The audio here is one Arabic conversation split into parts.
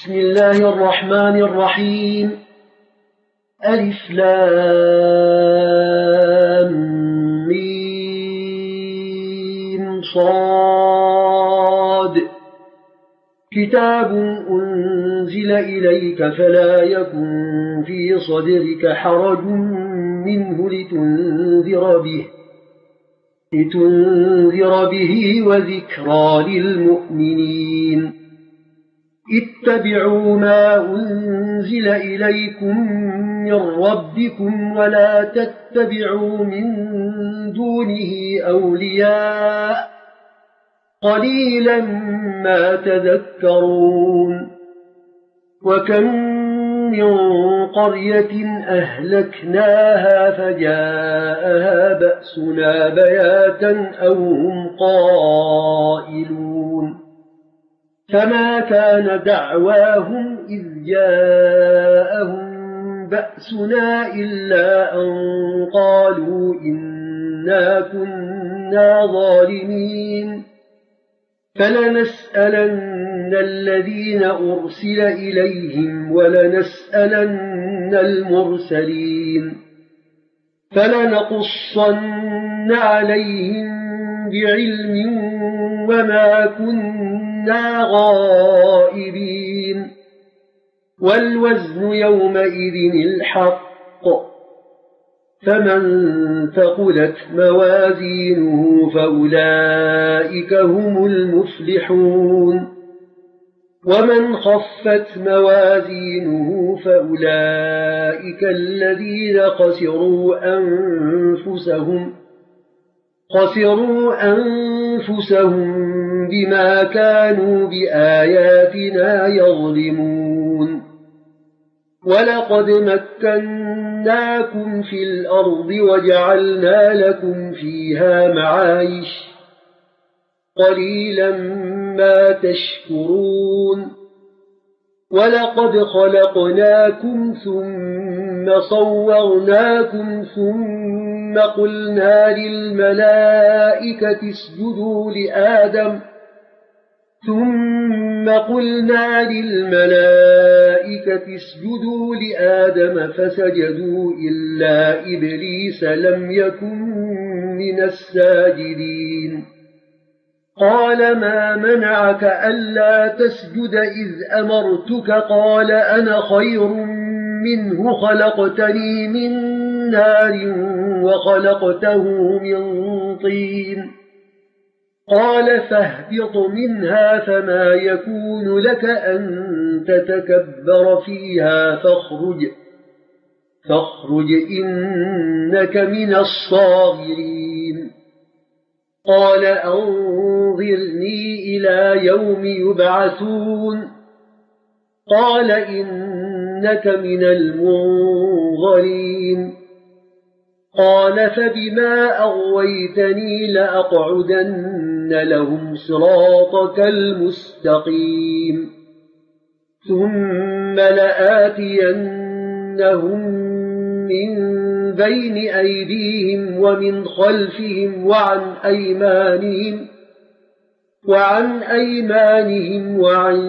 بسم الله الرحمن الرحيم. ألف لام ميم صاد. كتاب أنزل إليك فلا يكن في صدرك حرج منه لتنذر به وذكرى للمؤمنين. اتبعوا ما أنزل إليكم من ربكم ولا تتبعوا من دونه أولياء قليلا ما تذكرون. وكم من قرية أهلكناها فجاءها بأسنا بياتا أو هم قائلون. فما كان دعواهم إذ جاءهم بأسنا إلا أن قالوا إنا كنا ظالمين. فلنسألن الذين أرسل إليهم ولنسألن المرسلين. فلنقصن عليهم بعلم وما كنا غائبين. والوزن يومئذ الحق. فمن ثقلت موازينه فأولئك هم المفلحون. ومن خفت موازينه فأولئك الذين خسروا أنفسهم بما كانوا بآياتنا يظلمون. ولقد مكناكم في الأرض وجعلنا لكم فيها معايش قليلا ما تشكرون. ولقد خلقناكم ثم صورناكم ثم قلنا للملائكة اسجدوا لآدم فسجدوا إلا إبليس لم يكن من الساجدين. قال ما منعك ألا تسجد إذ أمرتك؟ قال أنا خير منه خلقتني من نار وخلقته من طين. قال فاهبط منها فما يكون لك أن تتكبر فيها فاخرج إنك من الصاغرين. قال أنظرني إلى يوم يبعثون. قال إنك من المنظرين. قال فبما أغويتني لأقعدن لهم صراطك المستقيم. ثم لآتينهم من بين أيديهم ومن خلفهم وعن أيمانهم وعن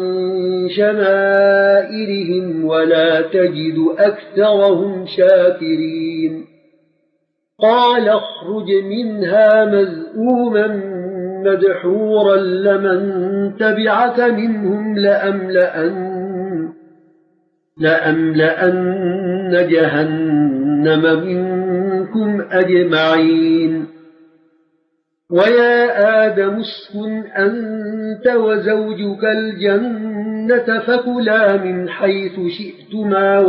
شمائلهم ولا تجد أكثرهم شاكرين. قال اخرج منها مذءوما مدحورا لمن تبعك منهم لأملأن جهنم منكم أجمعين. ويا آدم اسكن أنت وزوجك الجنة فكلا من حيث شئتما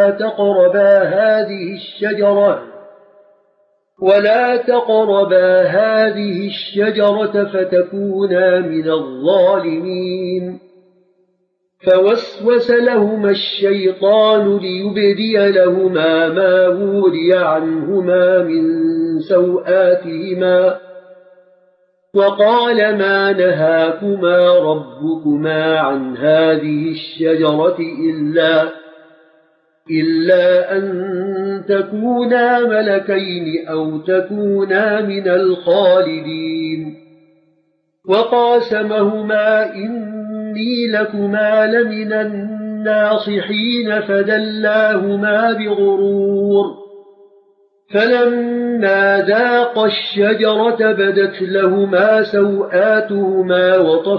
ولا تقربا هذه الشجرة فتكونا من الظالمين. فوسوس لهما الشيطان ليبدي لهما ما وري عنهما من سوآتهما وقال ما نهاكما ربكما عن هذه الشجرة إلا أن تكونا ملكين أو تكونا من الخالدين. وقاسمهما إن إني لكما لمن الناصحين فدلاهما بغرور فلما ذاقا الشجرة بدت لهما سوآتهما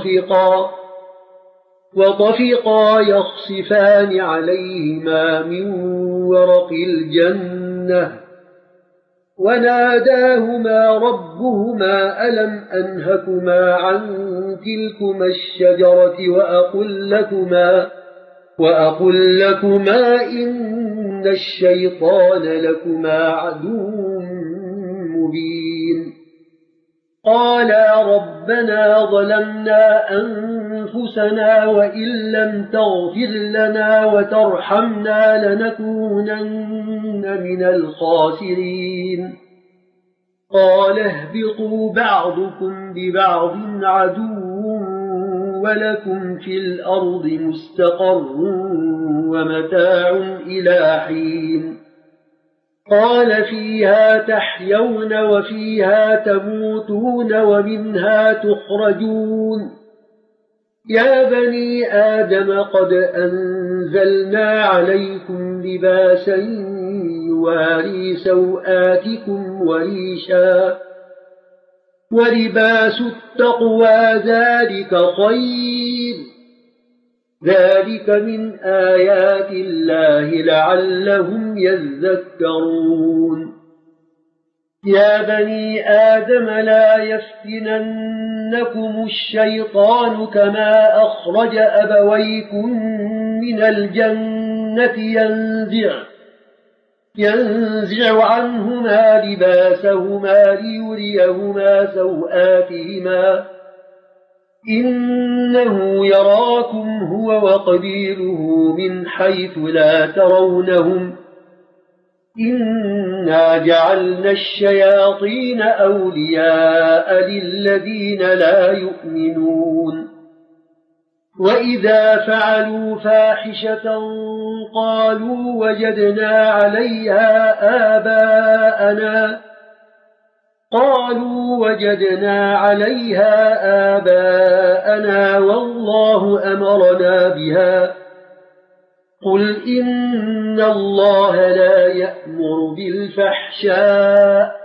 وطفقا يخصفان عليهما من ورق الجنة وناداهما ربهما ألم أنهكما عن تلكما الشجرة وأقل لكما إن الشيطان لكما عدو مبين قالا ربنا ظلمنا أنفسنا وإن لم تغفر لنا وترحمنا لنكونن من الخاسرين قال اهبطوا بعضكم ببعض عدو ولكم في الأرض مستقر ومتاع إلى حين قال فيها تحيون وفيها تموتون ومنها تخرجون يا بني آدم قد أنزلنا عليكم لباسا يواري سوآتكم وريشا ولباس التقوى ذلك خير ذلك من آيات الله لعلهم يذكرون يا بني آدم لا يفتننكم الشيطان كما أخرج أبويكم من الجنة ينزع عنهما لباسهما ليريهما سوآتهما إنه يراكم هو وقبيله من حيث لا ترونهم إنا جعلنا الشياطين أولياء للذين لا يؤمنون وإذا فعلوا فاحشة قالوا وجدنا عليها آباءنا والله أمرنا بها قل إن الله لا يأمر بالفحشاء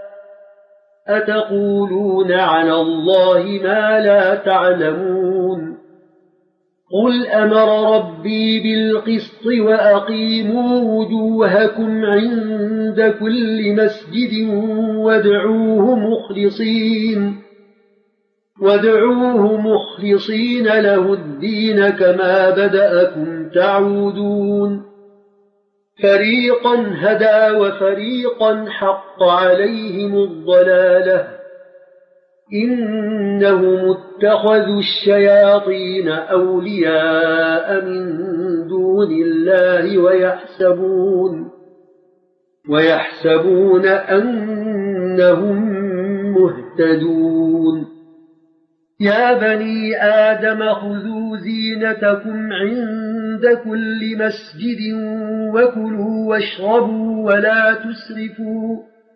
أتقولون على الله ما لا تعلمون قل أمر ربي بالقسط وأقيموا وجوهكم عند كل مسجد وادعوه مخلصين له الدين كما بدأكم تعودون فريقا هدى وفريقا حق عليهم الضلالة إنهم اتخذوا الشياطين أولياء من دون الله ويحسبون أنهم مهتدون يا بني آدم خذوا زينتكم عند كل مسجد وكلوا واشربوا ولا تسرفوا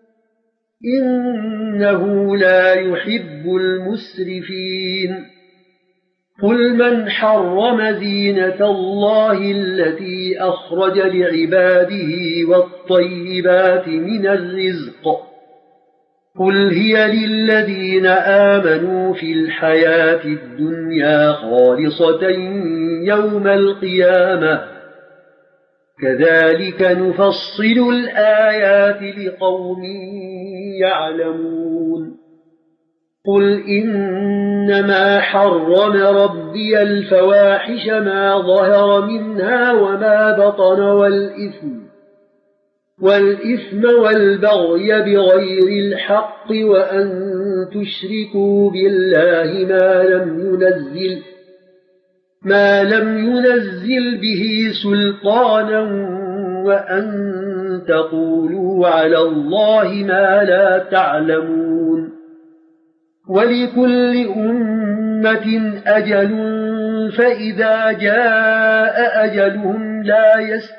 إنه لا يحب المسرفين قل من حرم زينة الله التي أخرج لعباده والطيبات من الرزق قل هي للذين آمنوا في الحياة الدنيا خالصة يوم القيامة كذلك نفصل الآيات لقوم يعلمون قل إنما حرم ربي الفواحش ما ظهر منها وما بطن والإثم والبغي بغير الحق وأن تشركوا بالله ما لم ينزل به سلطانا وأن تقولوا على الله ما لا تعلمون ولكل أمة أجل فإذا جاء أجلهم لا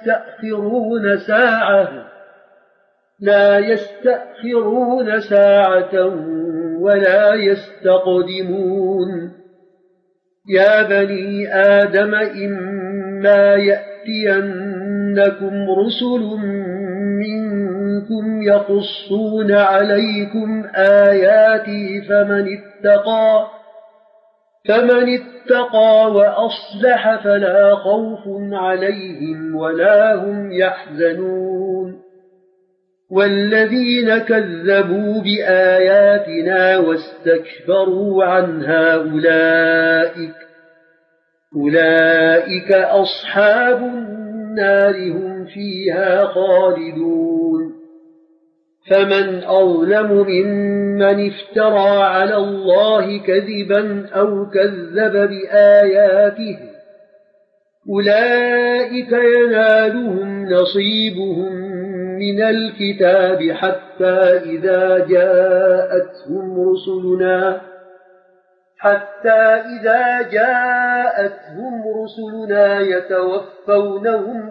يستأخرون ساعة ولا يستقدمون يا بني آدم إما يأتينكم رسل منكم يقصون عليكم آياتي فمن اتقى وأصلح فلا خوف عليهم ولا هم يحزنون والذين كذبوا بآياتنا واستكبروا عنها أولئك أصحاب النار هم فيها خالدون فمن أظلم ممن افترى على الله كذبا أو كذب بآياته أولئك ينالهم نصيبهم من الكتاب حتى إذا جاءتهم رسلنا يتوفونهم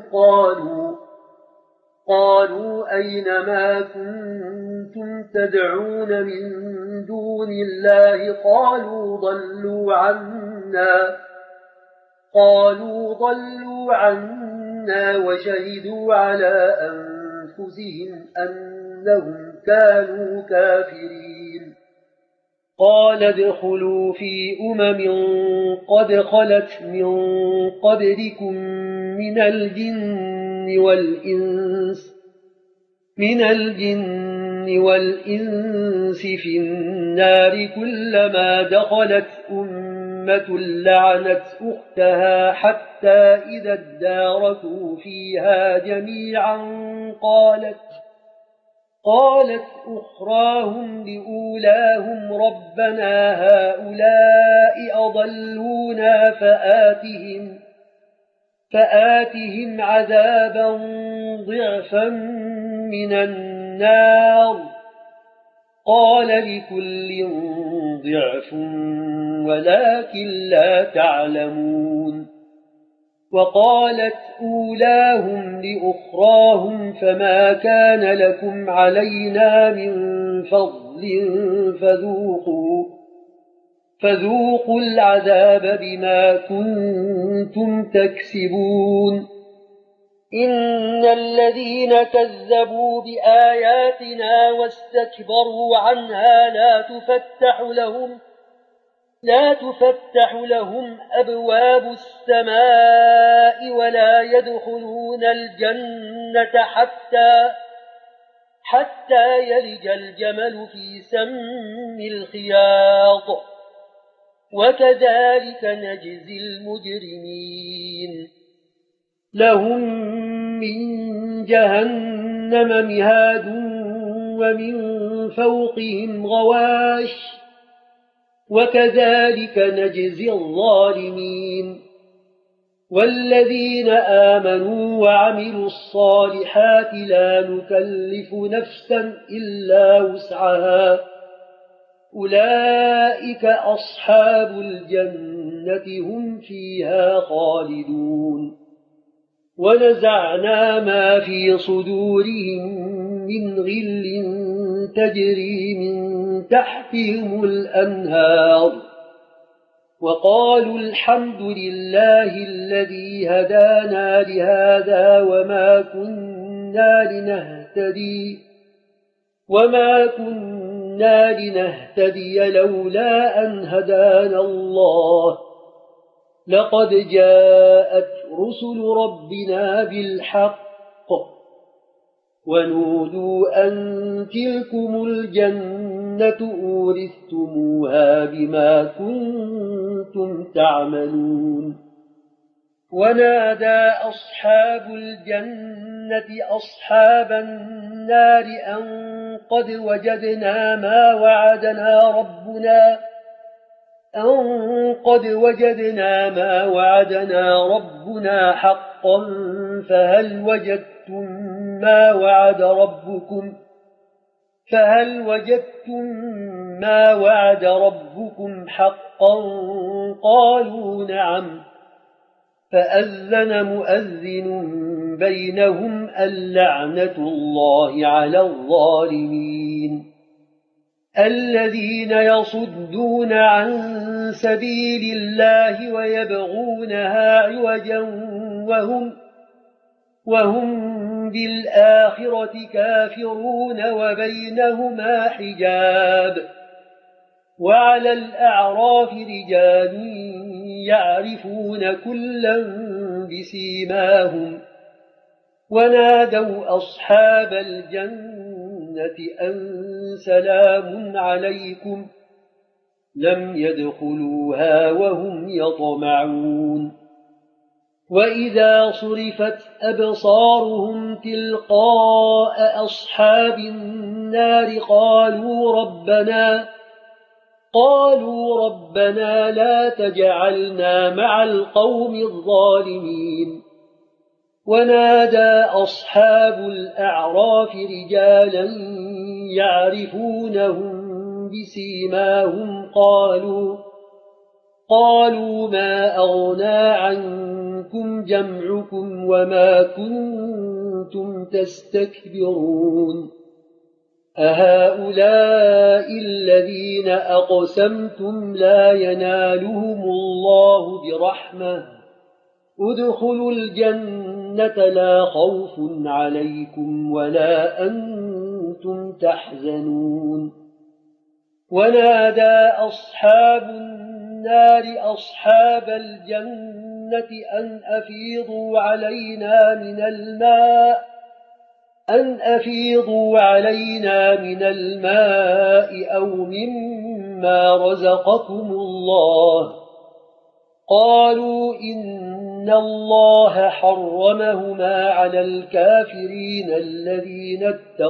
قالوا أين ما كنتم تدعون من دون الله قالوا ضلوا عنا وشهدوا على أنفسهم أنهم كانوا كافرين قال ادخلوا في قد خلت من قبلكم من الجن والإنس في النار كلما دخلت أمة لعنت أختها حتى إذا اداركوا فيها جميعا قالت أخراهم لأولاهم ربنا هؤلاء أضلونا فآتهم عذابا ضعفا من النار قال لكل ضعف ولكن لا تعلمون وقالت أولاهم لأخراهم فما كان لكم علينا من فضل فذوقوا العذاب بما كنتم تكسبون إن الذين كذبوا بآياتنا واستكبروا عنها لا تفتح لهم أبواب السماء ولا يدخلون الجنة حتى يلج الجمل في سم الخياط وكذلك نجزي المجرمين لهم من جهنم مهاد ومن فوقهم غواش وكذلك نجزي الظالمين والذين آمنوا وعملوا الصالحات لا نكلف نفسا إلا وسعها أولئك أصحاب الجنة هم فيها خالدون ونزعنا ما في صدورهم من غل تجري من تحتهم الأنهار وقالوا الحمد لله الذي هدانا لهذا وما كنا لنهتدي لولا أن هدانا الله لقد جاءت رسل ربنا بالحق ونودوا أن تلكم الجنة أورثتموها بما كنتم تعملون ونادى أصحاب الجنة أصحاب النار أن قد وجدنا ما وعدنا ربنا حقا فهل وجدتم ما وعد ربكم حقا قالوا نعم فأذن مؤذن بينهم اللعنة الله على الظالمين الذين يصدون عن سبيل الله ويبغونها عوجا وهم بالآخرة كافرون وبينهما حجاب وعلى الأعراف رجال يعرفون كلا بسيماهم ونادوا أصحاب الجنة أن سلام عليكم لم يدخلوها وهم يطمعون وإذا صرفت أبصارهم تلقاء أصحاب النار قالوا ربنا لا تجعلنا مع القوم الظالمين ونادى أصحاب الأعراف رجالا يعرفونهم بسيماهم قالوا ما أغنى عنكم جمعكم وما كنتم تستكبرون أهؤلاء الذين أقسمتم لا ينالهم الله برحمة ادخلوا الجنة لا خوف عليكم ولا أنتم تحزنون ونادى أصحاب النار أصحاب الجنة أن أفيضوا علينا من الماء أو مما رزقكم الله قالوا إن الله حرمهما على الكافرين الذين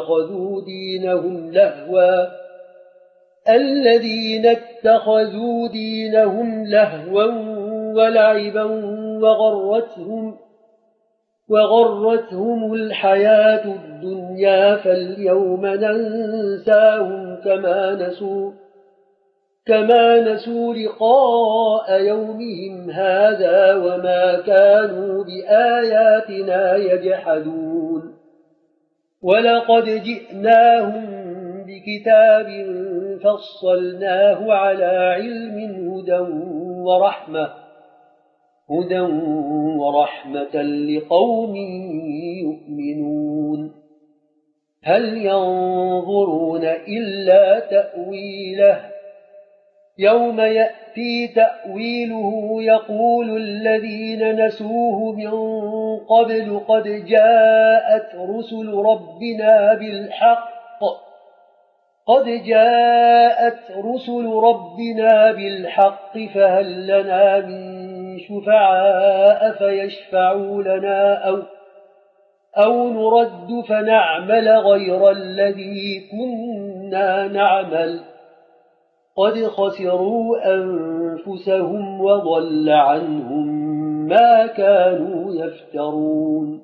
اتخذوا دينهم لهوا ولعبا وغرتهم الحياة الدنيا فاليوم ننساهم كما نسوا لقاء يومهم هذا وما كانوا بآياتنا يجحدون ولقد جئناهم بكتاب فصلناه على علم هدى ورحمة لقوم يؤمنون هل ينظرون إلا تأويله يوم يأتي تأويله يقول الذين نسوه من قبل قد جاءت رسل ربنا بالحق فهل لنا من شفعاء فيشفعوا لنا أو نرد فنعمل غير الذي كنا نعمل قد خسروا أنفسهم وضل عنهم ما كانوا يفترون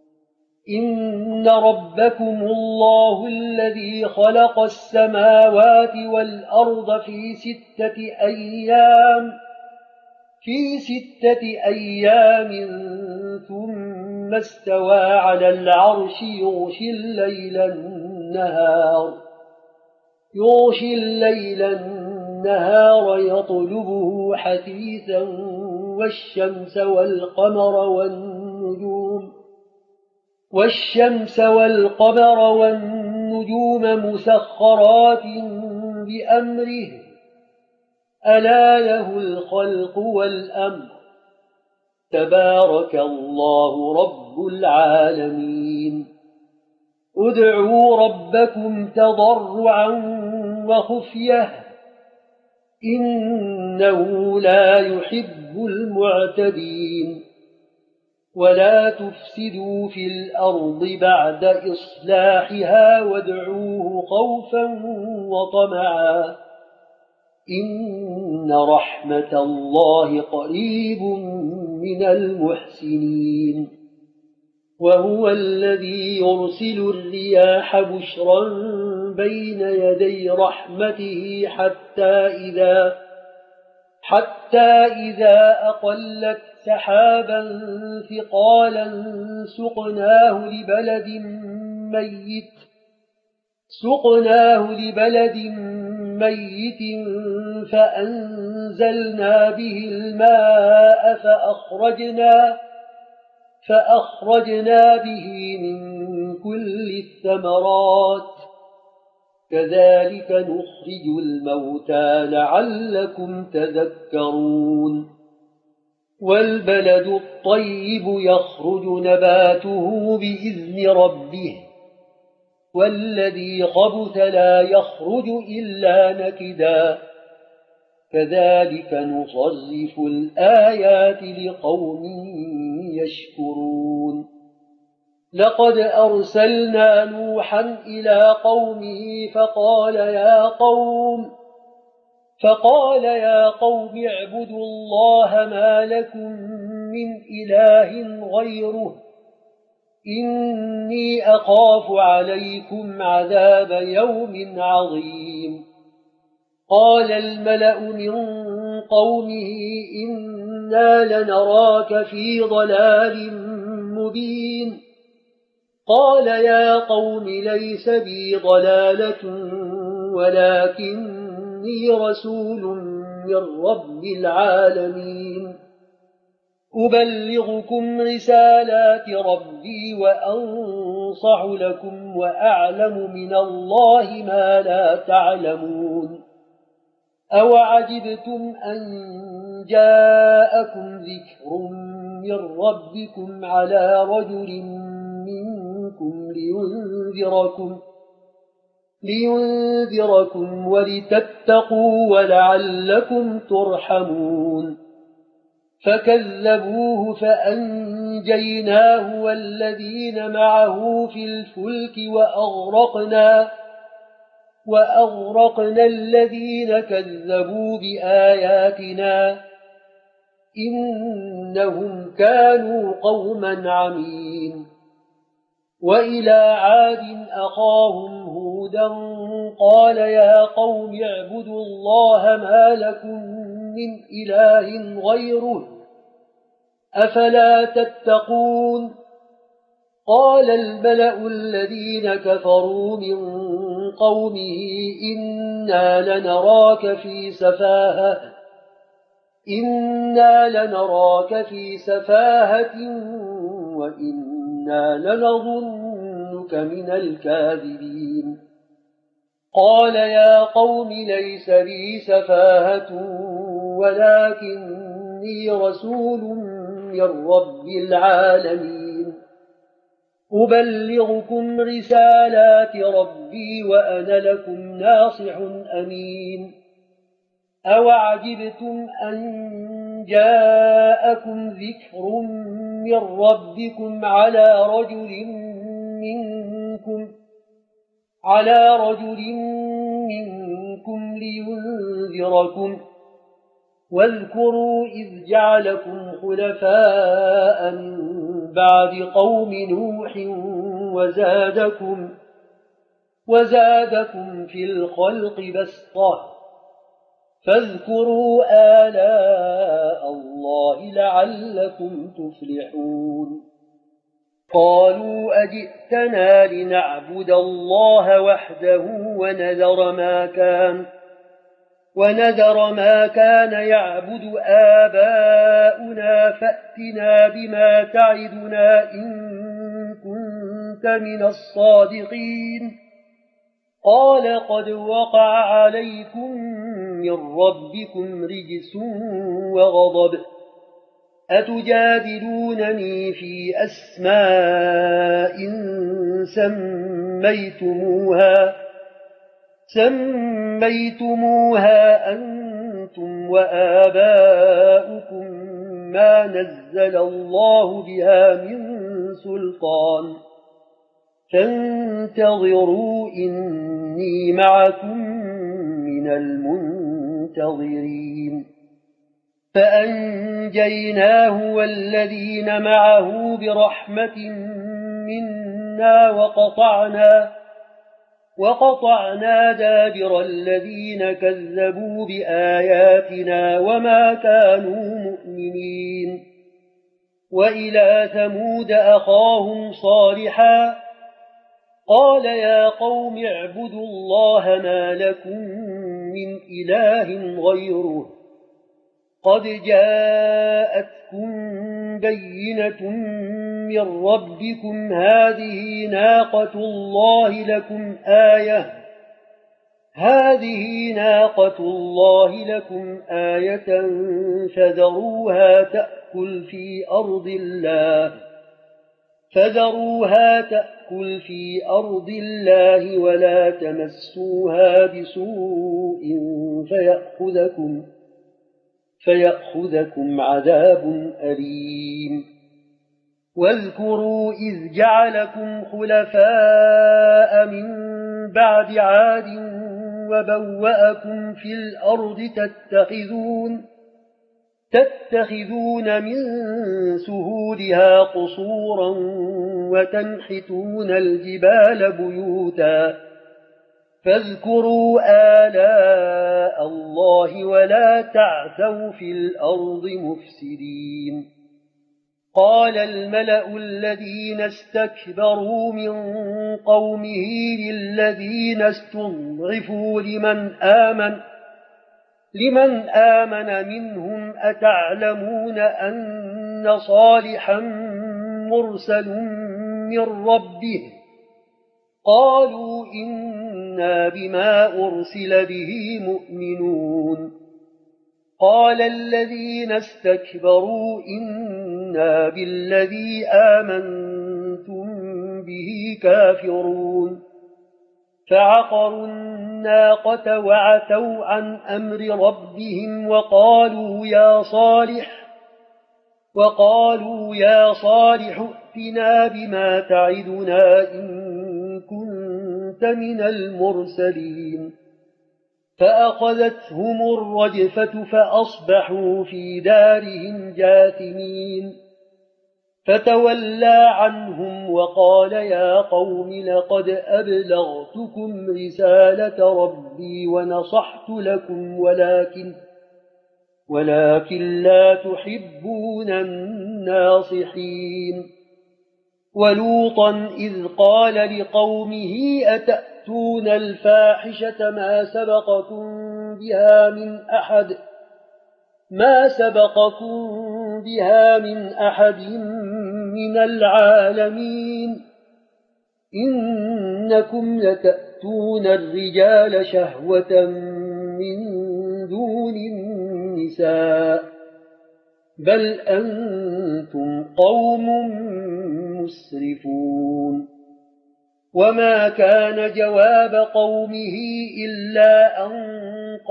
إن ربكم الله الذي خلق السماوات والأرض في ستة أيام ثم استوى على العرش يغشي الليل النهار يطلبه حثيثا والشمس والقمر والنجوم مسخرات بأمره ألا له الخلق والأمر تبارك الله رب العالمين ادعوا ربكم تضرعا وخفية إنه لا يحب المعتدين ولا تفسدوا في الأرض بعد إصلاحها وادعوه خوفا وطمعا إن رحمة الله قريب من المحسنين وهو الذي يرسل الرياح بشرا بين يدي رحمته حتى إذا أقلت سحابا ثقالا سقناه لبلد ميت سقناه لبلد ميت فأنزلنا به الماء فأخرجنا به من كل الثمرات كذلك نخرج الموتى لعلكم تذكرون والبلد الطيب يخرج نباته بإذن ربه والذي خبث لا يخرج إلا نكدا كذلك نصرف الآيات لقوم يشكرون لقد أرسلنا نوحا إلى قومه فقال يا قوم اعبدوا الله ما لكم من إله غيره إني أخاف عليكم عذاب يوم عظيم قال الملأ من قومه إنا لنراك في ضلال مبين قال يا قوم ليس بي ضلالة ولكني رسول من رب العالمين أبلغكم رسالات ربي وأنصح لكم وأعلم من الله ما لا تعلمون أوعجبتم أن جاءكم ذكر من ربكم على رجل منكم لينذركم ولتتقوا ولعلكم ترحمون فكذبوه فأنجيناه والذين معه في الفلك وأغرقنا الذين كذبوا بآياتنا إنهم كانوا قوما عمين وإلى عاد أخاهم هودا قال يا قوم اعبدوا الله ما لكم من إله غيره أفلا تتقون قال الملأ الذين كفروا من قومه إنا لنراك في سفاهة وإنا لنظنك من الكاذبين قال يا قوم ليس بي سفاهة ولكني رسول من رب العالمين أبلغكم رسالات ربي وأنا لكم ناصح أمين أوعجبتم أن جاءكم ذكر من ربكم على رجل منكم لينذركم واذكروا إذ جعلكم خلفاء من بعد قوم نوح وزادكم في الخلق بسطة فاذكروا آلاء الله لعلكم تفلحون قالوا أجئتنا لنعبد الله وحده ونذر ما كان يعبد آباؤنا فأتنا بما تعدنا إن كنت من الصادقين قال قد وقع عليكم من ربكم رجس وغضب أتجادلونني في أسماء سميتموها أنتم وآباؤكم ما نزل الله بها من سلطان فانتظروا إني معكم من المنتظرين فأنجيناه والذين معه برحمة منا وقطعنا دابر الذين كذبوا بآياتنا وما كانوا مؤمنين وإلى ثمود أخاهم صالحا قال يا قوم اعبدوا الله ما لكم من إله غيره قد جاءتكم بينة من ربكم هذه ناقة الله لكم آية فذروها تأكل في أرض الله ولا تمسوها بسوء فيأخذكم عذاب أليم واذكروا إذ جعلكم خلفاء من بعد عاد وبوأكم في الأرض تتخذون من سهولها قصورا وتنحتون الجبال بيوتا فاذكروا آلاء الله ولا تعثوا في الأرض مفسدين قال الملأ الذين استكبروا من قومه للذين استضعفوا لمن آمن منهم أتعلمون أن صالحا مرسل من ربه قالوا إنا بما أرسل به مؤمنون قال الذين استكبروا إنا بالذي آمنتم به كافرون فعقروا الناقة وعتوا عن أمر ربهم وقالوا يا صالح ائتنا بما تعدنا إن كنت من المرسلين فأخذتهم الرجفة فأصبحوا في دارهم جاثمين فتولى عنهم وقال يا قوم لقد أبلغتكم رسالة ربي ونصحت لكم ولكن لا تحبون الناصحين ولوطا إذ قال لقومه أتأتون الفاحشة ما سبقكم بها من أحد من العالمين إنكم لتأتون الرجال شهوة من دون النساء بل أنتم قوم مسرفون وما كان جواب قومه إلا أن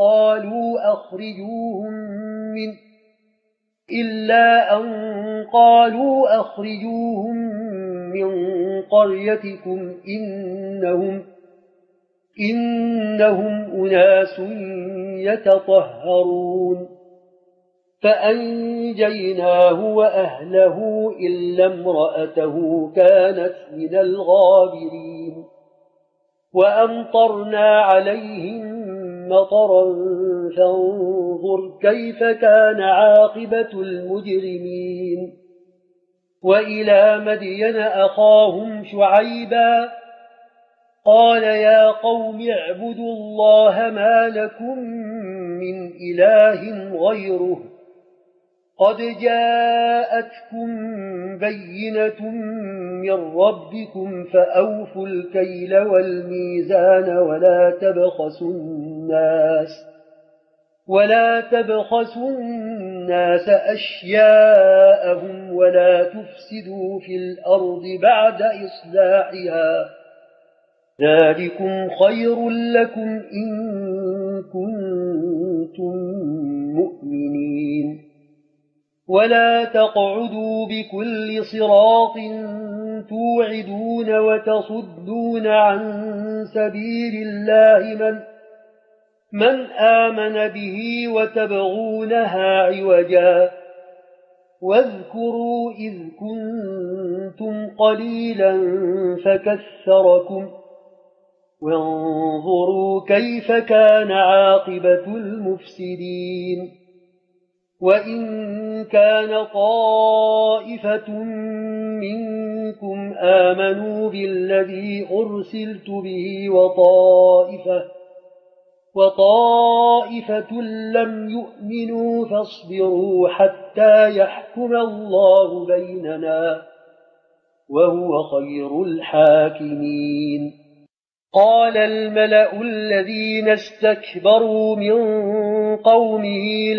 قالوا أخرجوهم من قريتكم إنهم أناس يتطهرون فأنجيناه وأهله إلا امرأته كانت من الغابرين وأمطرنا عليهم مطرا فانظر كيف كان عاقبة المجرمين وإلى مدين أخاهم شعيبا قال يا قوم اعبدوا الله ما لكم من إله غيره قد جاءتكم بينة من ربكم فأوفوا الكيل والميزان ولا تبخسوا الناس أشياءهم ولا تفسدوا في الأرض بعد إصلاحها ذلكم خير لكم إن كنتم مؤمنين ولا تقعدوا بكل صراط توعدون وتصدون عن سبيل الله من آمن به وتبغونها عوجا واذكروا إذ كنتم قليلا فكثركم وانظروا كيف كان عاقبة المفسدين وإن كان طائفة منكم آمنوا بالذي أرسلت به وطائفة لم يؤمنوا فاصبروا حتى يحكم الله بيننا وهو خير الحاكمين. قال الملأ الذين استكبروا من قومه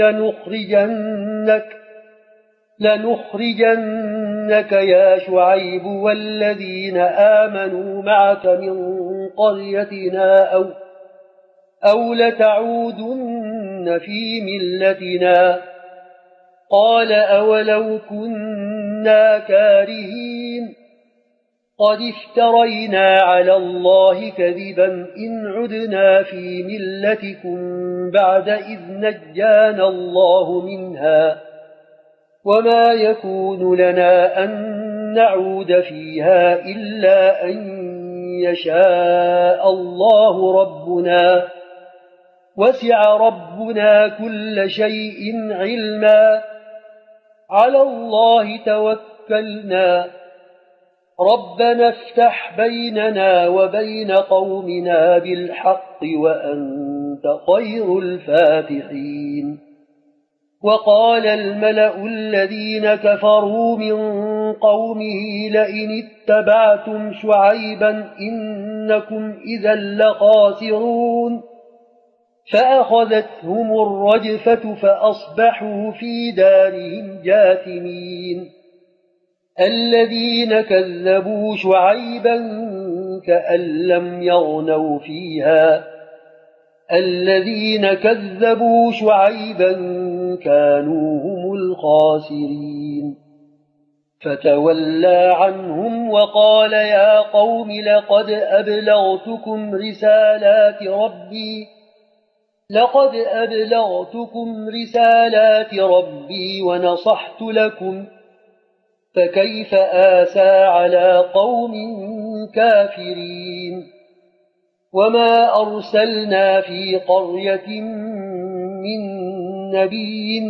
لنخرجنك يا شعيب والذين آمنوا معك من قريتنا أو لتعودن في ملتنا. قال أولو كنا كارهين قد افترينا على الله كذبا إن عدنا في ملتكم بعد إذ نجانا الله منها وما يكون لنا أن نعود فيها إلا أن يشاء الله ربنا وسع ربنا كل شيء علما على الله توكلنا ربنا افتح بيننا وبين قومنا بالحق وأنت خير الفاتحين. وقال الملأ الذين كفروا من قومه لئن اتبعتم شعيبا إنكم إذا لخاسرون فأخذتهم الرجفة فأصبحوا في دارهم جاثمين. الذين كذبوا شعيبا كأن لم يغنوا فيها الذين كذبوا شعيبا كانوا هم الخاسرين. فتولى عنهم وقال يا قوم لقد أبلغتكم رسالات ربي ونصحت لكم فكيف آسى على قوم كافرين. وما أرسلنا في قرية من نبي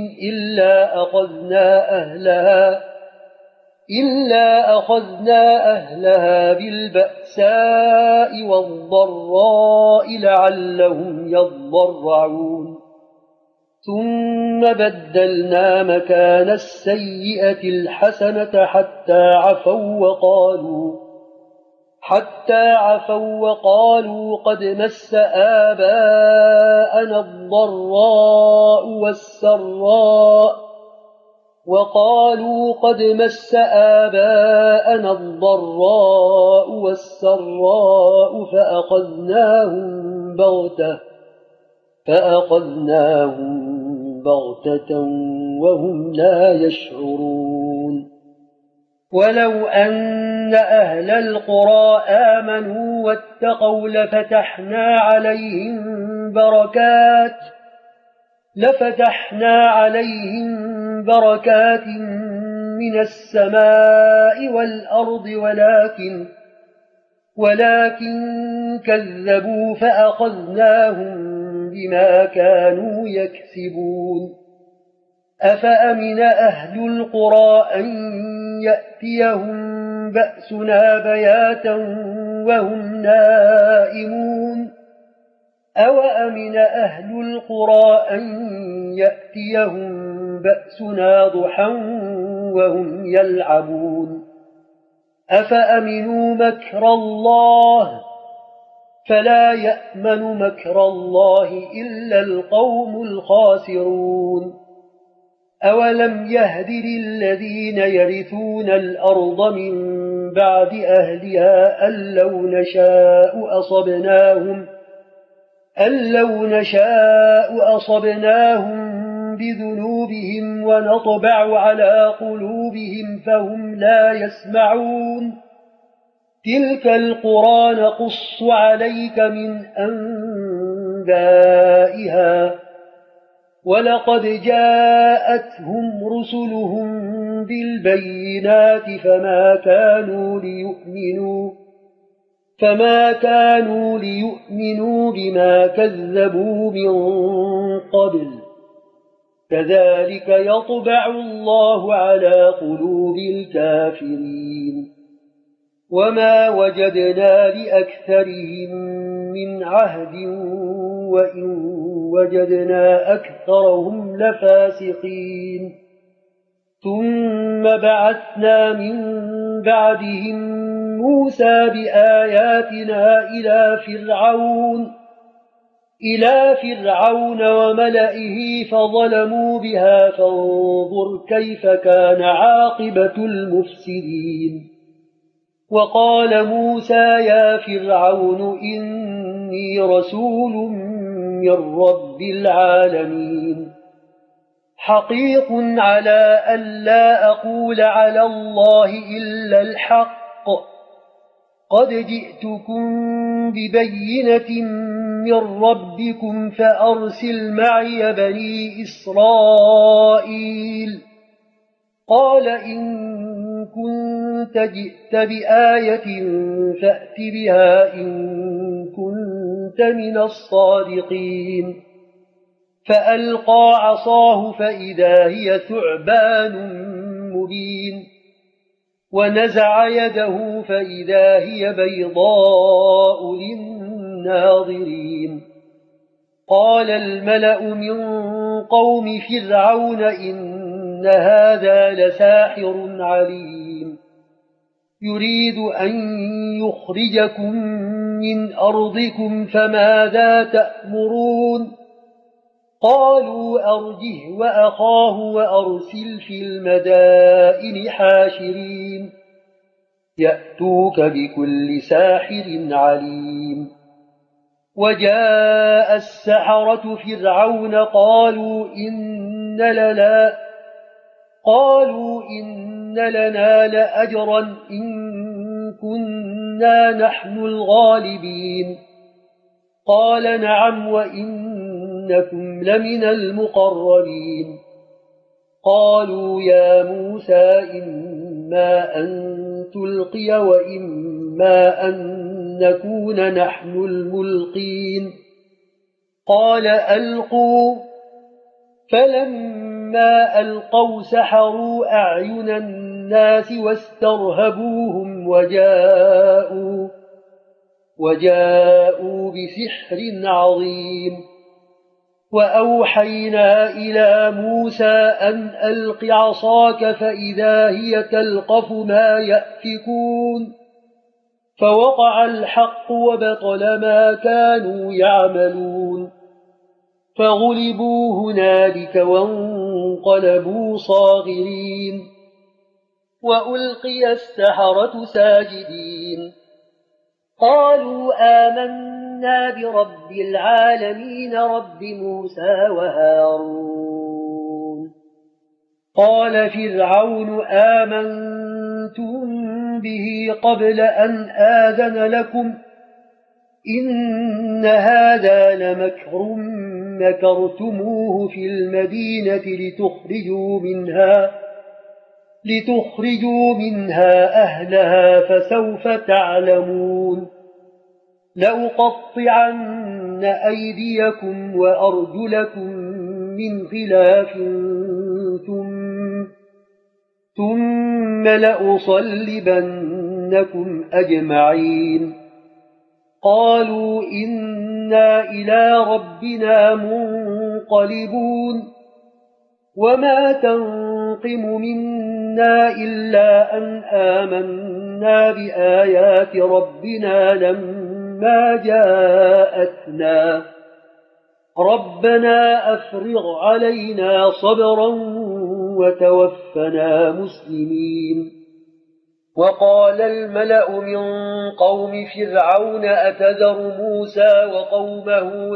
إلا أخذنا أهلها بالبأساء والضراء لعلهم يضرعون ثم بدلنا مكان السيئة الحسنة حتى عفوا وقالوا قد مس آباءنا الضراء والسراء فأخذناهم بغتة وهم لا يشعرون. ولو أن أهل القرى آمنوا واتقوا لفتحنا عليهم بركات من السماء والأرض ولكن كذبوا فأخذناهم بما كانوا يكسبون. أفأمن أهل القرى أن يأتيهم بأسنا بياتا وهم نائمون أوأمن أهل القرى أن يأتيهم بأسنا ضحى وهم يلعبون. أفأمنوا مكر الله فلا يأمن مكر الله إلا القوم الخاسرون. أولم يهد للذين يرثون الأرض من بعد أهلها أن لو نشاء أصبناهم بذنوبهم ونطبع على قلوبهم فهم لا يسمعون. تلك القرى نقص عليك من أنبائها ولقد جاءتهم رسلهم بالبينات فما كانوا ليؤمنوا بما كذبوا من قبل. كذلك يطبع الله على قلوب الكافرين. وما وجدنا لأكثرهم من عهد وإن وجدنا أكثرهم لفاسقين ثم بعثنا من بعدهم موسى بآياتنا إلى فرعون وملئه فظلموا بها فانظر كيف كان عاقبة المفسدين وقال موسى يا فرعون إني رسول من رب العالمين حقيق على ألا أقول على الله إلا الحق قد جئتكم ببينة من ربكم فأرسل معي بني إسرائيل قال إن كنت جئت بآية فأت بها إن كنت من الصادقين فألقى عصاه فإذا هي ثعبان مبين ونزع يده فإذا هي بيضاء للناظرين قال الملأ من قوم فرعون إن هذا لساحر عليم يريد أن يخرجكم من أرضكم فماذا تأمرون قالوا أرجه وأخاه وأرسل في المدائن حاشرين يأتوك بكل ساحر عليم وجاء السحرة فرعون قالوا إن لنا لأجرا إن كنا نحن الغالبين قال نعم وإنكم لمن المقربين قالوا يا موسى إما أن تلقي وإما أن نكون نحن الملقين قال ألقوا فلما ألقوا سحروا أعين الناس واسترهبوهم وجاءوا بسحر عظيم وأوحينا إلى موسى أن ألق عصاك فإذا هي تلقف ما يأفكون فوقع الحق وبطل ما كانوا يعملون فغلبوا هنالك وانقلبوا صاغرين وألقي السحرة ساجدين قالوا آمنا برب العالمين رب موسى وهارون قال فرعون آمنتم به قبل أن آذن لكم إن هذا لمكر مكرتموه في المدينة لتخرجوا منها أهلها فسوف تعلمون لأقطعن أيديكم وأرجلكم من خلاف ثم لأصلبنكم أجمعين قالوا إنا إلى ربنا منقلبون وما تنقم منا إلا أن آمنا بآيات ربنا لما جاءتنا ربنا أفرغ علينا صبرا وتوفنا مسلمين وقال الملأ من قوم فرعون أتذر موسى وقومه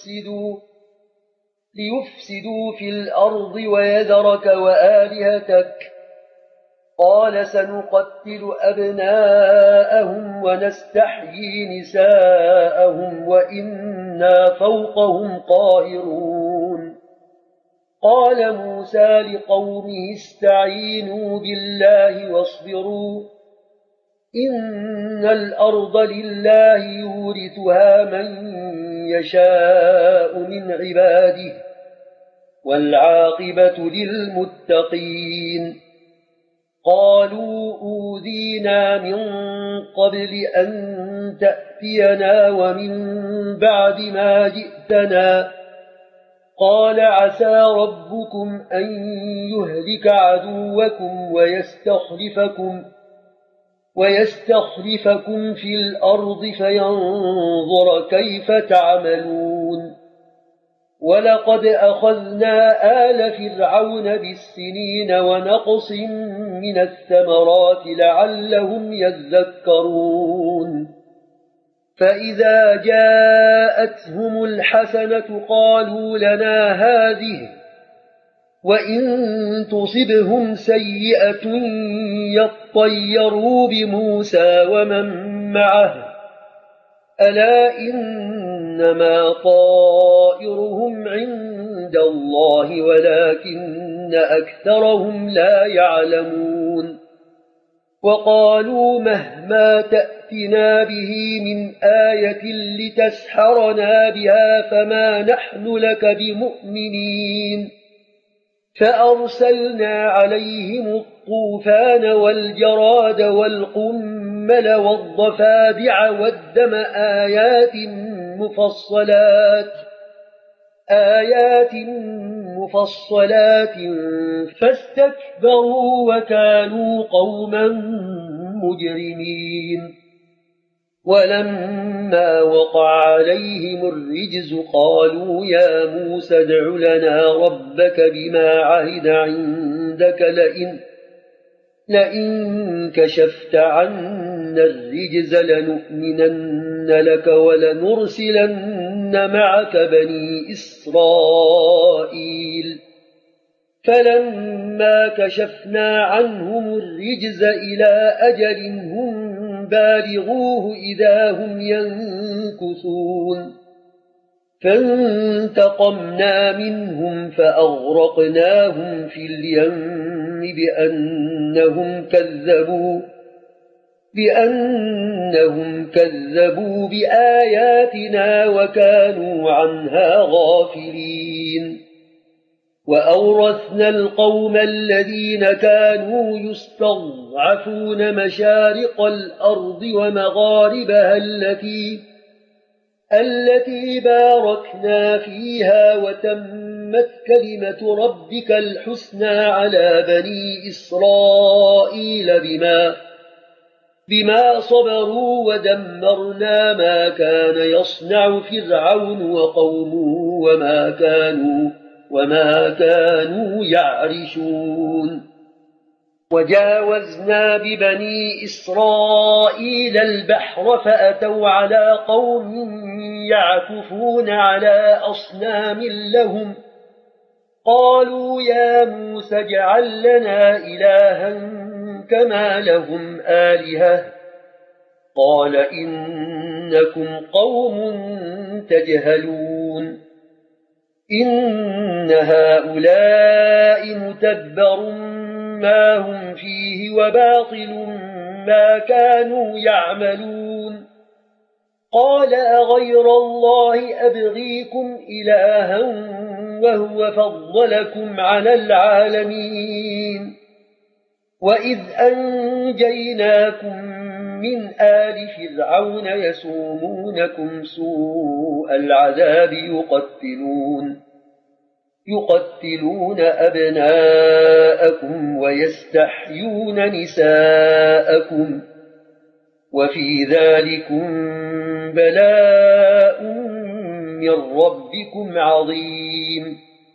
ليفسدوا في الأرض ويذرك وآلهتك قال سنقتل أبناءهم ونستحيي نساءهم وإنا فوقهم قاهرون قال موسى لقومه استعينوا بالله واصبروا إن الأرض لله يورثها من يشاء من عباده والعاقبة للمتقين قالوا أوذينا من قبل أن تأتينا ومن بعد ما جئتنا قال عسى ربكم أن يهلك عدوكم ويستخلفكم في الأرض فينظر كيف تعملون ولقد أخذنا آل فرعون بالسنين ونقص من الثمرات لعلهم يذكرون فإذا جاءتهم الحسنة قالوا لنا هذه وإن تصبهم سيئة يطيروا بموسى ومن معه ألا إنما طائرهم عند الله ولكن أكثرهم لا يعلمون وقالوا مهما تأتنا به من آية لتسحرنا بها فما نحن لك بمؤمنين فأرسلنا عليهم الطوفان والجراد والقمل والضفادع والدم آيات مفصلات فاستكبروا وكانوا قوما مجرمين ولما وقع عليهم الرجز قالوا يا موسى ادع لنا ربك بما عهد عندك لئن كشفت عنا الرجز لنؤمنن لك ولنرسلن معك بني إسرائيل فلما كشفنا عنهم الرجز إلى أجل هم بالغوه إذا هم ينكثون فانتقمنا منهم فأغرقناهم في اليم بأنهم كذبوا بآياتنا وكانوا عنها غافلين وأورثنا القوم الذين كانوا يستضعفون مشارق الأرض ومغاربها التي باركنا فيها وتمت كلمة ربك الحسنى على بني إسرائيل بما صبروا ودمرنا ما كان يصنع فرعون وقومه وما كانوا يعرشون وجاوزنا ببني إسرائيل البحر فأتوا على قوم يعكفون على أصنام لهم قالوا يا موسى اجعل لنا إلها كما لهم آلهة قال إنكم قوم تجهلون إن هؤلاء متبر ما هم فيه وباطل ما كانوا يعملون قال أغير الله أبغيكم إلها وهو فضلكم على العالمين وإذ أنجيناكم من آل فرعون يسومونكم سوء العذاب يقتلون أبناءكم ويستحيون نساءكم وفي ذلكم بلاء من ربكم عظيم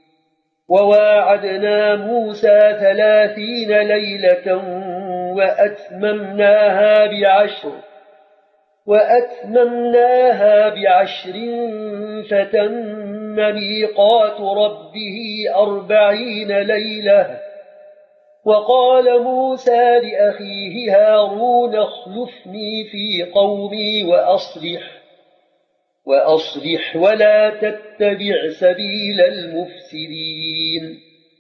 وواعدنا موسى 30 ليلة وأتممناها بعشر فتم ميقات ربه 40 ليلة وقال موسى لأخيه هارون اخلفني في قومي وأصلح ولا تتبع سبيل المفسدين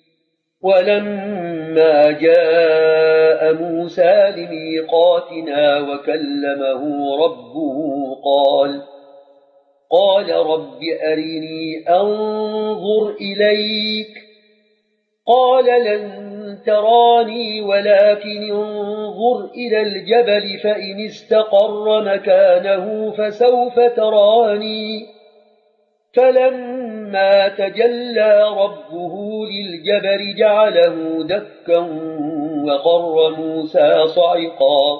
ولما جاء موسى لميقاتنا وكلمه ربه قال رب أرني أنظر إليك قال لن تراني ولكن انظر إلى الجبل فإن استقر مكانه فسوف تراني فلما تجلى ربه للجبل جعله دكا وخر موسى صعقا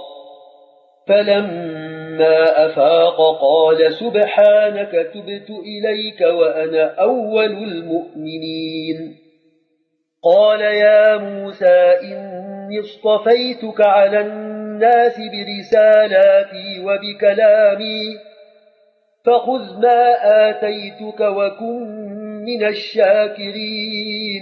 فلما أفاق قال سبحانك تبت إليك وأنا أول المؤمنين قال يا موسى إني اصطفيتك على الناس برسالاتي وبكلامي فخذ ما آتيتك وكن من الشاكرين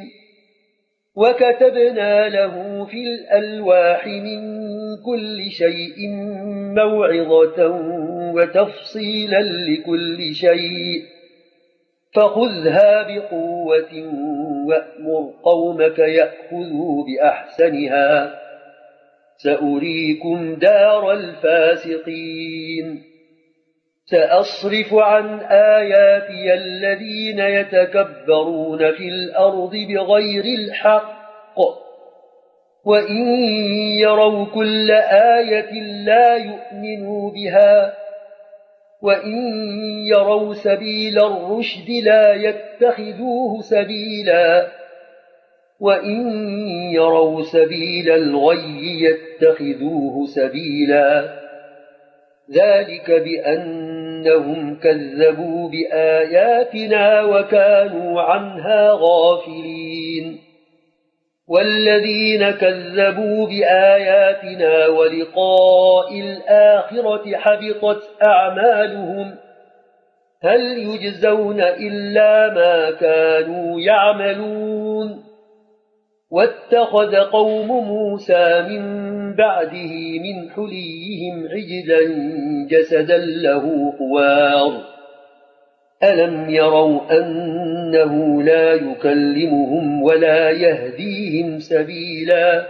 وكتبنا له في الألواح من كل شيء موعظة وتفصيلا لكل شيء فخذها بقوة وأمر قومك يأخذوا بأحسنها سأريكم دار الفاسقين سأصرف عن آياتي الذين يتكبرون في الأرض بغير الحق وإن يروا كل آية لا يؤمنوا بها وإن يروا سبيل الرشد لا يتخذوه سبيلا وإن يروا سبيل الغي يتخذوه سبيلا ذلك بأنهم كذبوا بآياتنا وكانوا عنها غافلين والذين كذبوا بآياتنا ولقاء الآخرة حبطت أعمالهم هل يجزون إلا ما كانوا يعملون واتخذ قوم موسى من بعده من حليهم عجلا جسدا له خوار ألم يروا أنه لا يكلمهم ولا يهديهم سبيلا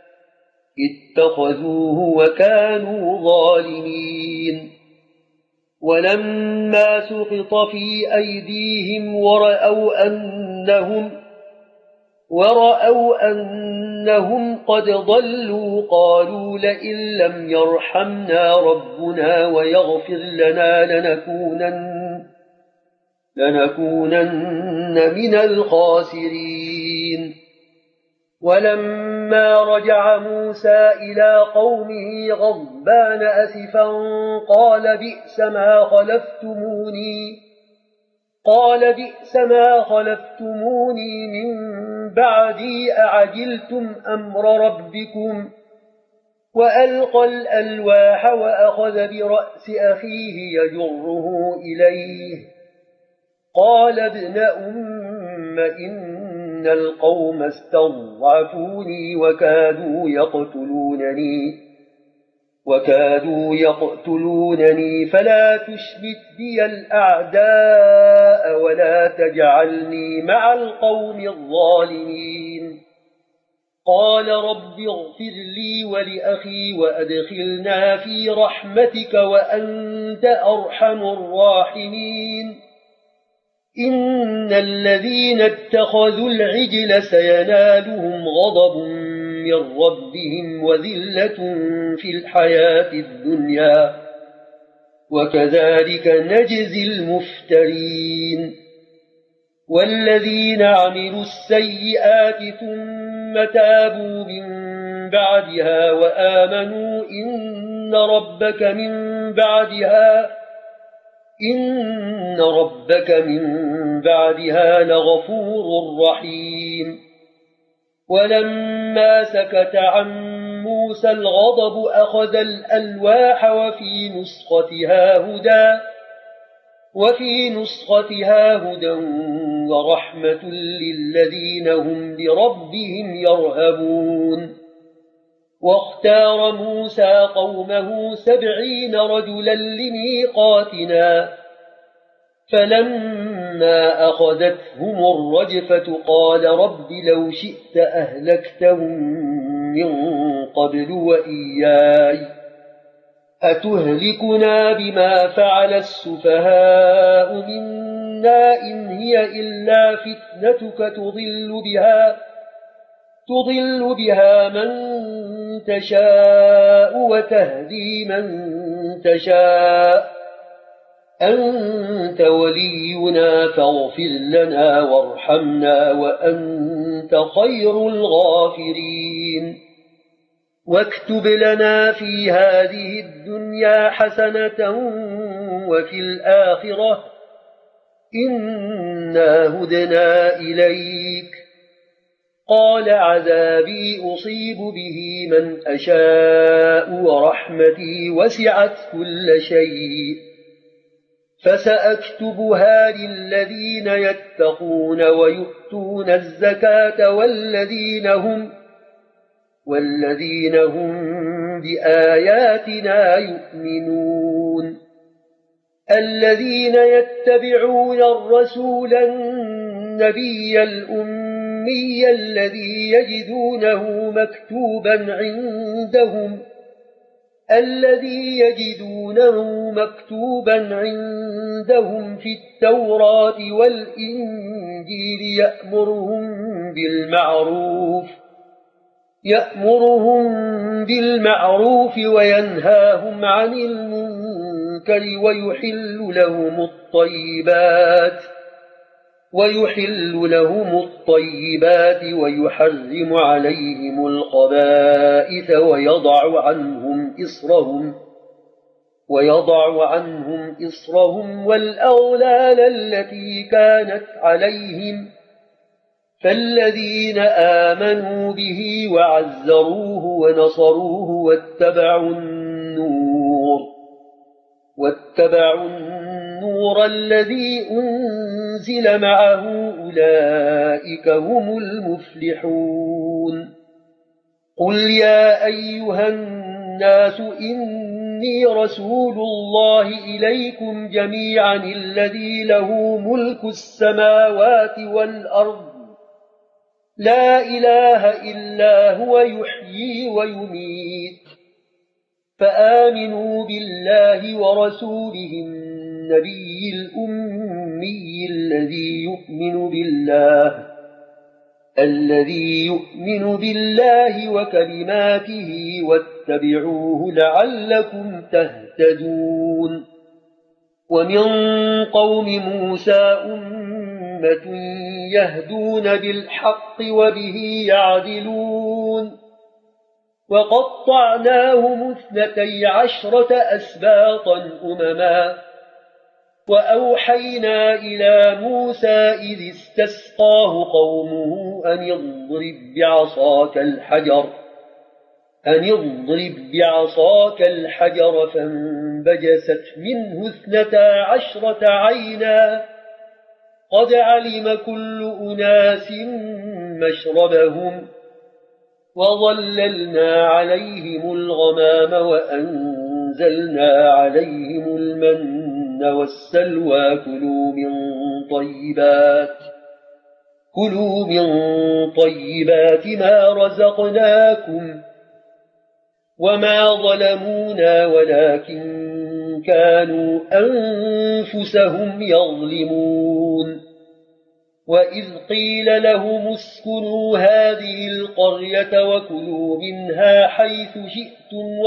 اتخذوه وكانوا ظالمين ولما سقط في أيديهم ورأوا أنهم قد ضلوا قالوا لئن لم يرحمنا ربنا ويغفر لنا لنكونن من الخاسرين ولما رجع موسى إلى قومه غضبان أسفا قال بئس ما خلفتموني من بعدي أعجلتم أمر ربكم وألقى الألواح وأخذ برأس أخيه يجره إليه قال ابن أم إن القوم استضعفوني وكادوا يقتلونني فلا تشمت بي الأعداء ولا تجعلني مع القوم الظالمين قال رب اغفر لي ولأخي وأدخلنا في رحمتك وأنت أرحم الراحمين إن الذين اتخذوا العجل سينالهم غضب من ربهم وذلة في الحياة الدنيا وكذلك نجزي المفترين والذين عملوا السيئات ثم تابوا من بعدها وآمنوا إن ربك من بعدها لغفور رحيم ولما سكت عن موسى الغضب أخذ الألواح وفي نسختها هدى ورحمة للذين هم بربهم يرهبون واختار موسى قومه 70 رجلا لميقاتنا فلما أخذتهم الرجفة قال رب لو شئت أهلكتهم من قبل وإياي أتهلكنا بما فعل السفهاء منا إن هي إلا فتنتك تضل بها من تشاء وتهدي من تشاء أنت ولينا فاغفر لنا وارحمنا وأنت خير الغافرين واكتب لنا في هذه الدنيا حسنة وفي الآخرة إنا هدنا إليك قال عذابي أصيب به من أشاء ورحمتي وسعت كل شيء فسأكتبها للذين يتقون ويؤتون الزكاة والذين هم بآياتنا يؤمنون الذين يتبعون الرسول النبي الأمي الذي يجدونه مكتوبا عندهم في التوراة والإنجيل يأمرهم بالمعروف وينهاهم عن المنكر ويحل لهم الطيبات ويحرم عليهم الخبائث ويضع عنهم إصرهم والأغلال التي كانت عليهم فالذين آمنوا به وعزروه ونصروه واتبعوا النور الذي أنزل معه أولئك هم المفلحون قل يا أيها الناس إني رسول الله إليكم جميعا الذي له ملك السماوات والأرض لا إله إلا هو يحيي ويميت فآمنوا بالله ورسوله النبي الأمي الذي يؤمن بالله وكلماته واتبعوه لعلكم تهتدون ومن قوم موسى أمة يهدون بالحق وبه يعدلون وقطعناهم 12 أسباطا أمما وأوحينا إلى موسى إذ استسقاه قومه أن اضرب بعصاك الحجر فانبجست منه 12 عينا قد علم كل أناس مشربهم وظللنا عليهم الغمام وأنزلنا عليهم المن والسلوى كلوا من طيبات ما رزقناكم وما ظلمونا ولكن كانوا أنفسهم يظلمون وإذ قيل لهم اسكنوا هذه القرية وكلوا منها حيث شئتم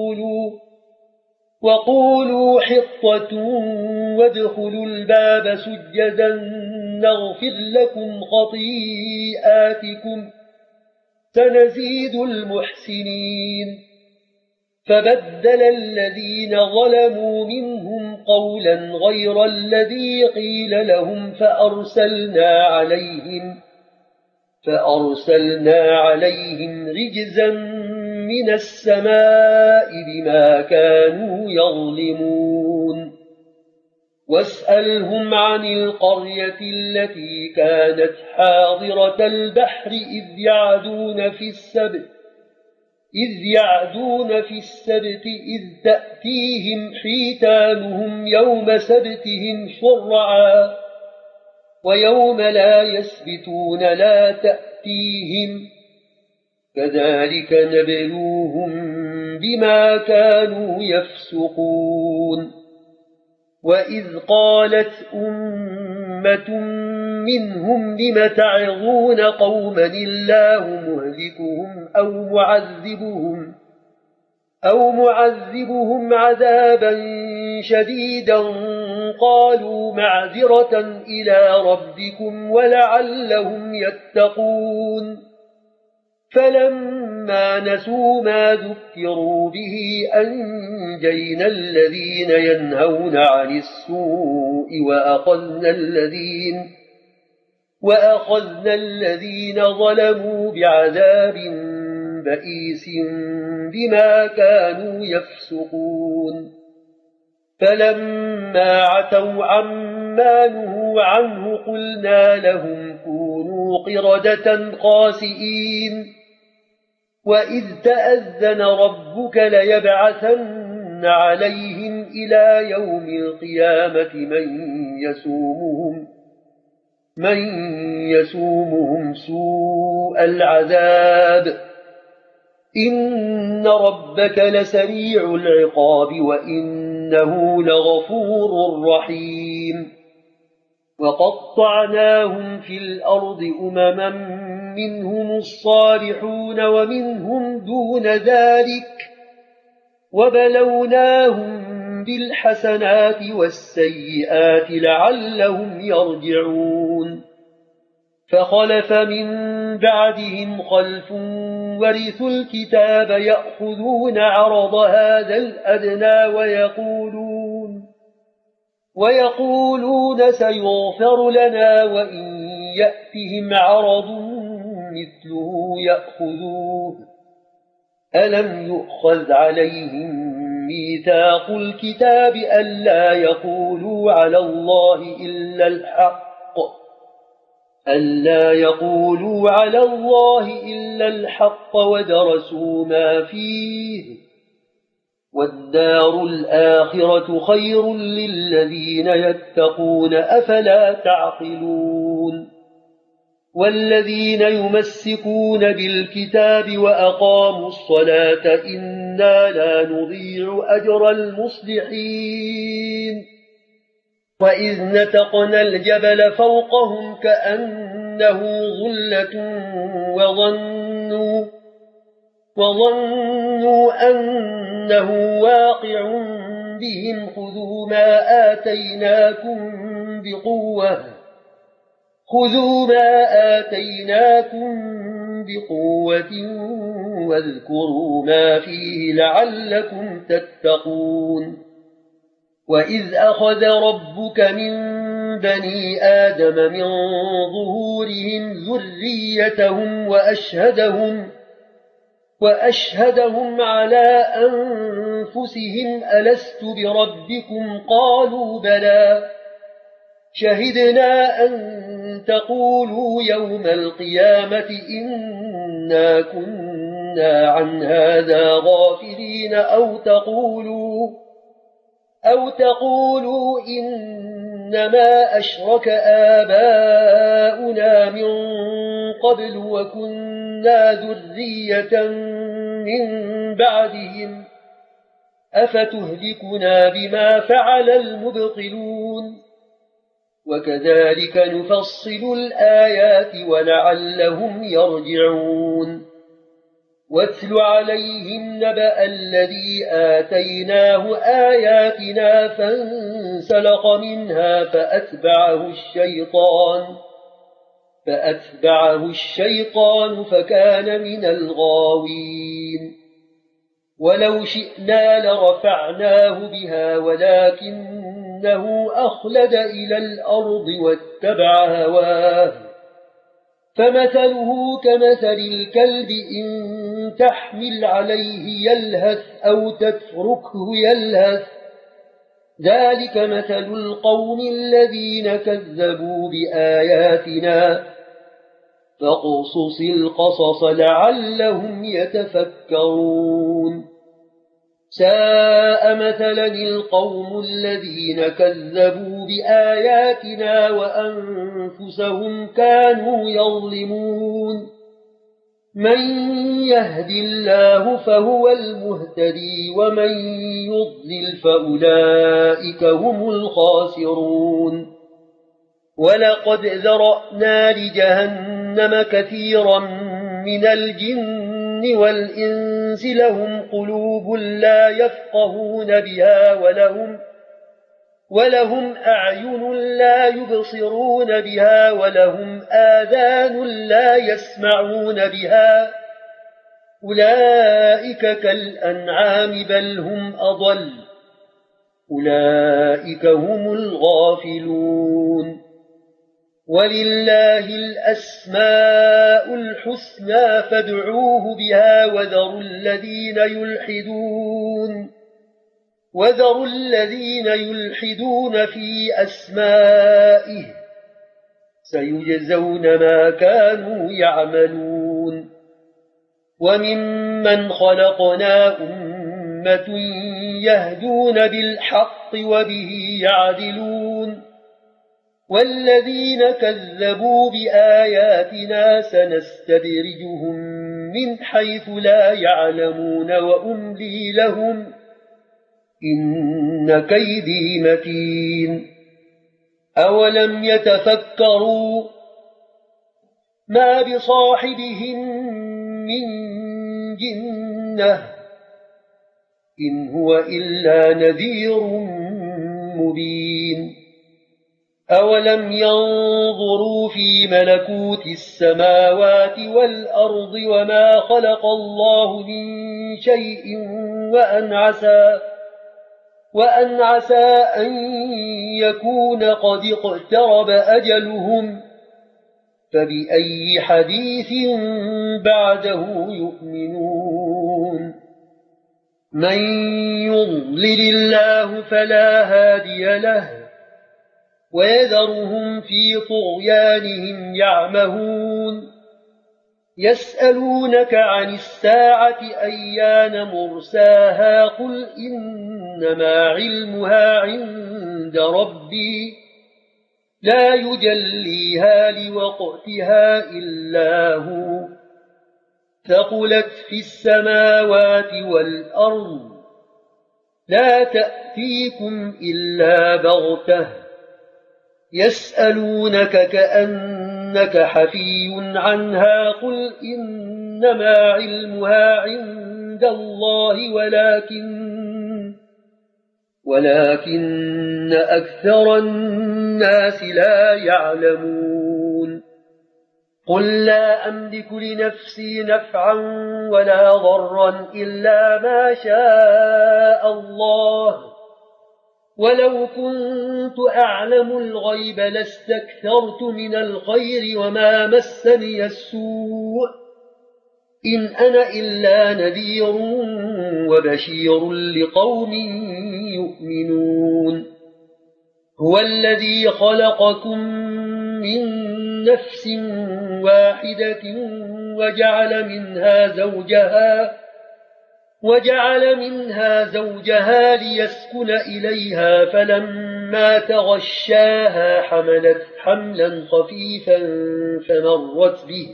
وقولوا حطة وادخلوا الباب سجدا نغفر لكم خطيئاتكم سنزيد المحسنين فبدل الذين ظلموا منهم قولا غير الذي قيل لهم فأرسلنا عليهم رجزا من السماء بما كانوا يظلمون واسألهم عن القرية التي كانت حاضرة البحر إذ يعدون في السبت إذ تأتيهم حيتانهم يوم سبتهم شرعا ويوم لا يسبتون لا تأتيهم كذلك نبلوهم بما كانوا يفسقون وإذ قالت أمة منهم لم تعظون قوما الله مهلكهم أو معذبهم عذابا شديدا قالوا معذرة إلى ربكم ولعلهم يتقون فلما نسوا ما ذكروا به أنجينا الذين ينهون عن السوء وأخذنا الذين ظلموا بعذاب بئيس بما كانوا يفسقون فلما عتوا عما نهوا عنه قلنا لهم كونوا قردة خاسئين وإذ تأذن ربك ليبعثن عليهم إلى يوم القيامة من يسومهم سوء العذاب إن ربك لسريع العقاب وإنه لغفور رحيم وقطعناهم في الأرض أمما منهم الصالحون ومنهم دون ذلك وبلوناهم بالحسنات والسيئات لعلهم يرجعون فخلف من بعدهم خلف ورثوا الكتاب يأخذون عرض هذا الأدنى ويقولون سيغفر لنا وإن يأتهم عرض مثله يأخذوه ألم يؤخذ عليهم ميثاق الكتاب ألا يقولوا على الله إلا الحق ودرسوا ما فيه والدار الآخرة خير للذين يتقون أفلا تعقلون والذين يمسكون بالكتاب وأقاموا الصلاة إنا لا نضيع أجر المصلحين وإذ نتقنا الجبل فوقهم كأنه ظلة وظنوا أنه واقع بهم خذوا ما آتيناكم بقوة واذكروا ما فيه لعلكم تتقون وإذ أخذ ربك من بني آدم من ظهورهم ذريتهم وأشهدهم على أنفسهم ألست بربكم قالوا بلى شهدنا أن تقولوا يوم القيامة إنا كنا عن هذا غافلين أو تقولوا إنما أشرك آباؤنا من قبل وكنا ذرية من بعدهم أفتهلكنا بما فعل المبطلون وكذلك نفصل الآيات ولعلهم يرجعون واتل عليهم نبأ الذي آتيناه آياتنا فانسلخ منها فأتبعه الشيطان فكان من الغاوين ولو شئنا لرفعناه بها ولكنه أخلد إلى الأرض واتبع هواه فمثله كمثل الكلب إن تحمل عليه يلهث أو تتركه يلهث ذلك مثل القوم الذين كذبوا بآياتنا فاقصص القصص لعلهم يتفكرون ساء مثلا القوم الذين كذبوا بآياتنا وأنفسهم كانوا يظلمون من يهد الله فهو المهتدي ومن يضلل فأولئك هم الخاسرون ولقد ذرأنا لجهنم كثيرا من الجن والإنس لهم قلوب لا يفقهون بها ولهم أعين لا يبصرون بها ولهم آذان لا يسمعون بها أولئك كالأنعام بل هم أضل أولئك هم الغافلون ولله الأسماء الحسنى فادعوه بها وذروا الذين يلحدون في أسمائه سيجزون ما كانوا يعملون وممن خلقنا أمة يهدون بالحق وبه يعدلون والذين كذبوا بآياتنا سنستدرجهم من حيث لا يعلمون وأملي لهم إن كيدي متين أولم يتفكروا ما بصاحبهم من جنة إن هو إلا نذير مبين أولم ينظروا في ملكوت السماوات والأرض وما خلق الله من شيء وأن عسى أن يكون قد اقترب أجلهم فبأي حديث بعده يؤمنون من يضلل الله فلا هادي له ويذرهم في طغيانهم يعمهون يسألونك عن الساعة أيان مرساها قل إنما علمها عند ربي لا يجليها لوقتها إلا هو ثقلت في السماوات والأرض لا تأتيكم إلا بغتة يسألونك كأنك حفي عنها قل إنما علمها عند الله ولكن أكثر الناس لا يعلمون قل لا أملك لنفسي نفعا ولا ضرا إلا ما شاء الله ولو كنت أعلم الغيب لاستكثرت من الخير وما مسني السوء إن أنا إلا نذير وبشير لقوم يؤمنون هو الذي خلقكم من نفس واحدة وجعل منها زوجها ليسكن إليها فلما تغشاها حملت حملا خفيفا فمرت به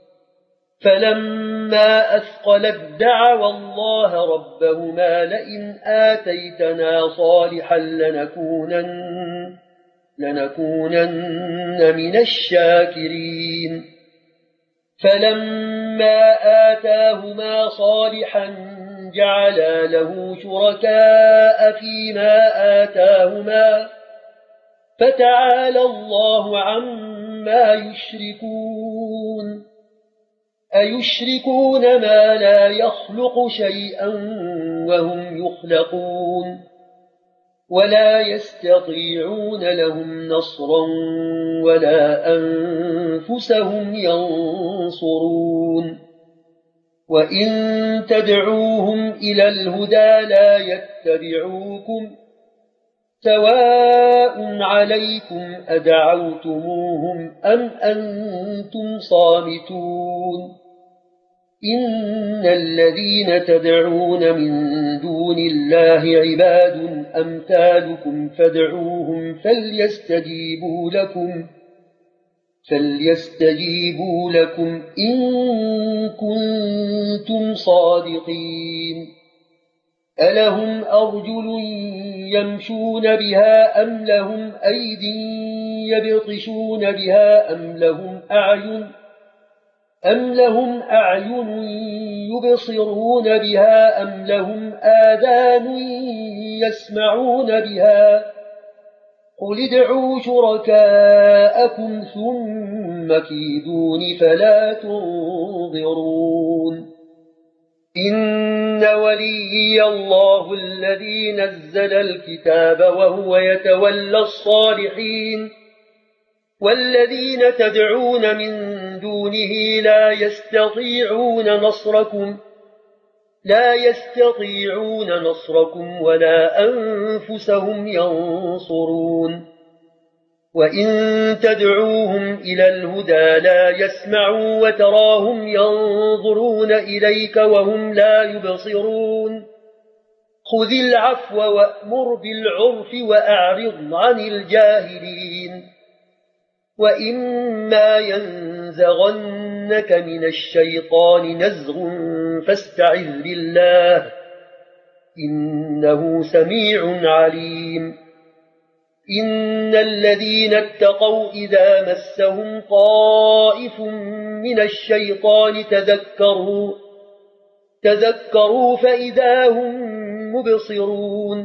فلما أثقلت دعوا الله ربهما لئن آتيتنا صالحا لنكونن من الشاكرين فلما آتاهما صالحا جعلا له شركاء فيما آتاهما فتعالى الله عما يشركون أيشركون ما لا يخلق شيئا وهم يخلقون ولا يستطيعون لهم نصرا ولا أنفسهم ينصرون وإن تدعوهم إلى الهدى لا يتبعوكم سواء عليكم أدعوتموهم أم أنتم صامتون إن الذين تدعون من دون الله عباد فليستجيبوا لكم إن كنتم صادقين ألهم أرجل يمشون بها أم لهم أيد يبطشون بها أم لهم أعين يبصرون بها أم لهم آذان يسمعون بها قل ادعوا شركاءكم ثم كيدون فلا تنظرون إن وليي الله الذي نزل الكتاب وهو يتولى الصالحين والذين تدعون من دونه لا يستطيعون نصركم ولا أنفسهم ينصرون وإن تدعوهم إلى الهدى لا يسمعوا وتراهم ينظرون إليك وهم لا يبصرون خذ العفو وأمر بالعرف وأعرض عن الجاهلين وإما ينزغنك من الشيطان نزغ فاستعذ بالله إنه سميع عليم إن الذين اتقوا إذا مسهم طائف من الشيطان تذكروا فإذا هم مبصرون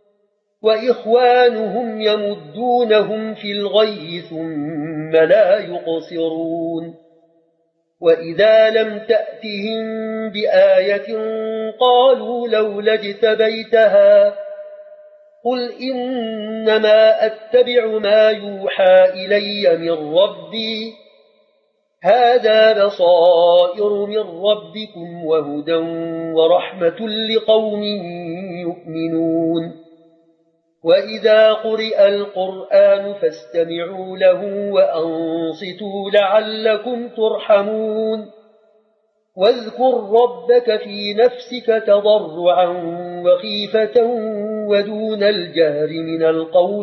وإخوانهم يمدونهم في الغي ثم لا يقصرون وإذا لم تأتهم بآية قالوا لولا اجتبيتها قل إنما أتبع ما يوحى إلي من ربي هذا بصائر من ربكم وهدى ورحمة لقوم يؤمنون وإذا قرئ القرآن فاستمعوا له وأنصتوا لعلكم ترحمون واذكر ربك في نفسك تضرعا وخيفة ودون الجهر من القول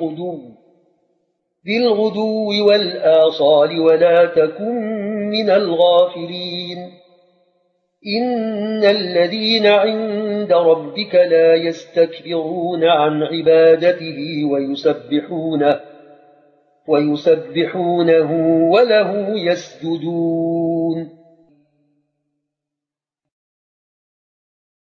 بالغدو والآصال ولا تكن من الغافلين إن الذين عند ربك لا يستكبرون عن عبادته ويسبحونه وله يسجدون